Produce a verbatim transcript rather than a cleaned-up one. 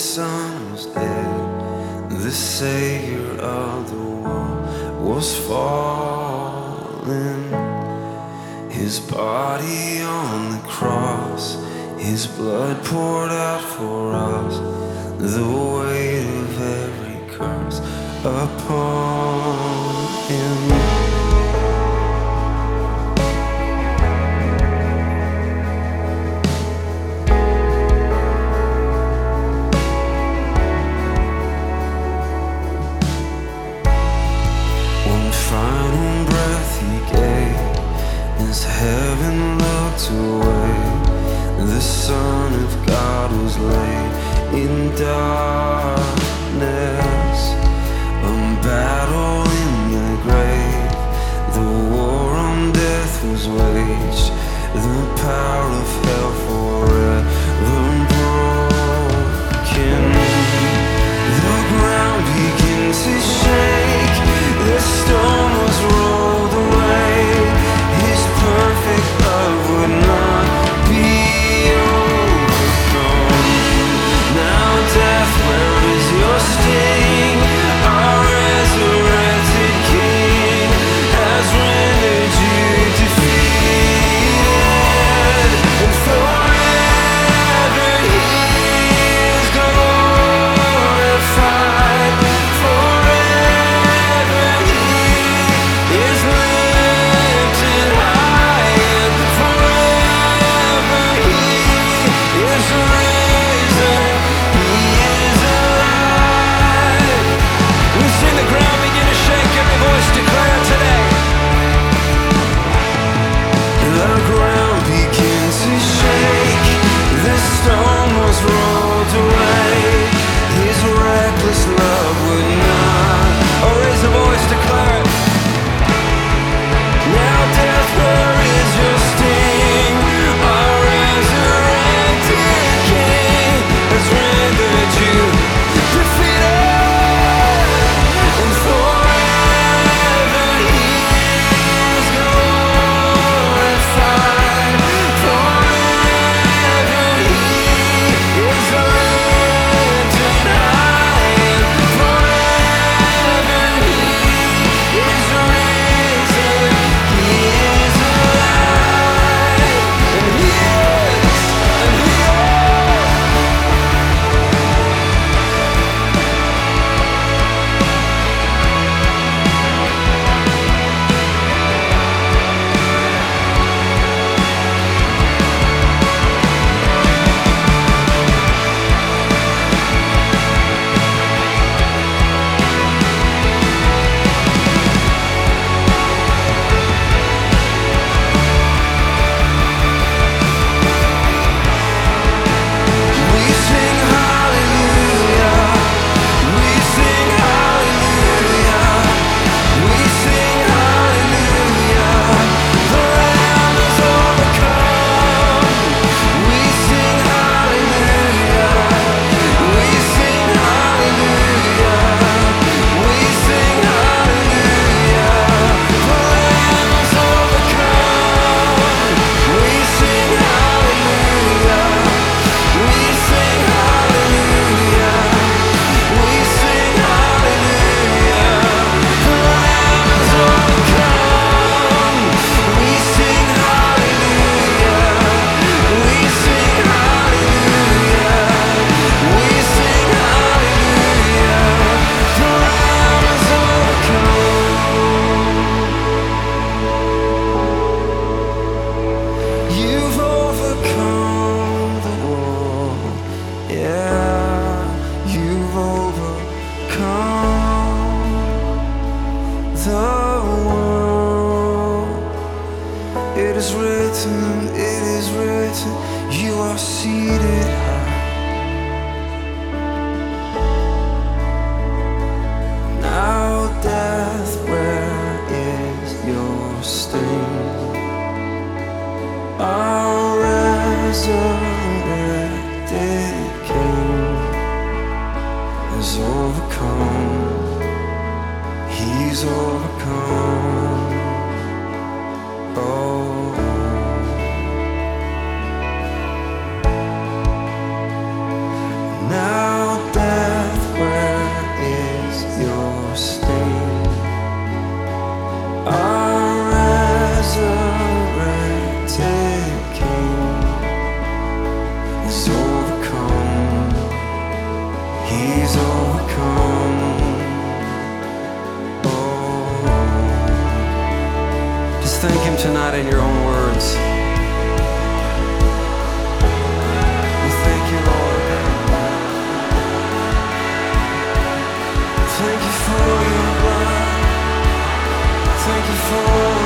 Son was dead, the Savior of the world was fallen. His body on the cross, His blood poured out for us, the weight of every curse upon Him. As heaven looked away, the Son of God was laid in darkness. A battle in the grave, the war on death was waged, the power of hell forever broken. The ground began to shake, the storm was rolled away. His perfect love would not be overcome. Now death, where is your sting? Our resurrected King has rendered you defeated, and forever He is glorified. Forever He is lifted high, and forever He is risen. He is alive. We've seen the ground begin to shake. Every voice declare today. The ground began to shake, the storm was rolled away. His reckless love would not. Oh, raise a voice, declare it. Now death, where is your sting? Our resurrected King has rendered you defeated, and forever He is glorified. Forever He is lifted high, and forever He is risen. He is alive, and He is, and He is. We sing hallelujah, we sing hallelujah, we sing hallelujah. The Lamb has overcome. We sing hallelujah, we sing hallelujah, we sing hallelujah. The Lamb has overcome. We sing hallelujah. We sing hallelujah, we sing hallelujah. The Lamb has overcome. We sing hallelujah, we sing hallelujah, we sing hallelujah. The Lamb has overcome. You've overcome the world, yeah, you've overcome the world. It is written, it is written, you are seated high. Now death, where is your sting? Our resurrected King has overcome. He's overcome. Oh. Now tonight in your own words. We thank you, Lord. Thank you for your blood. Thank you for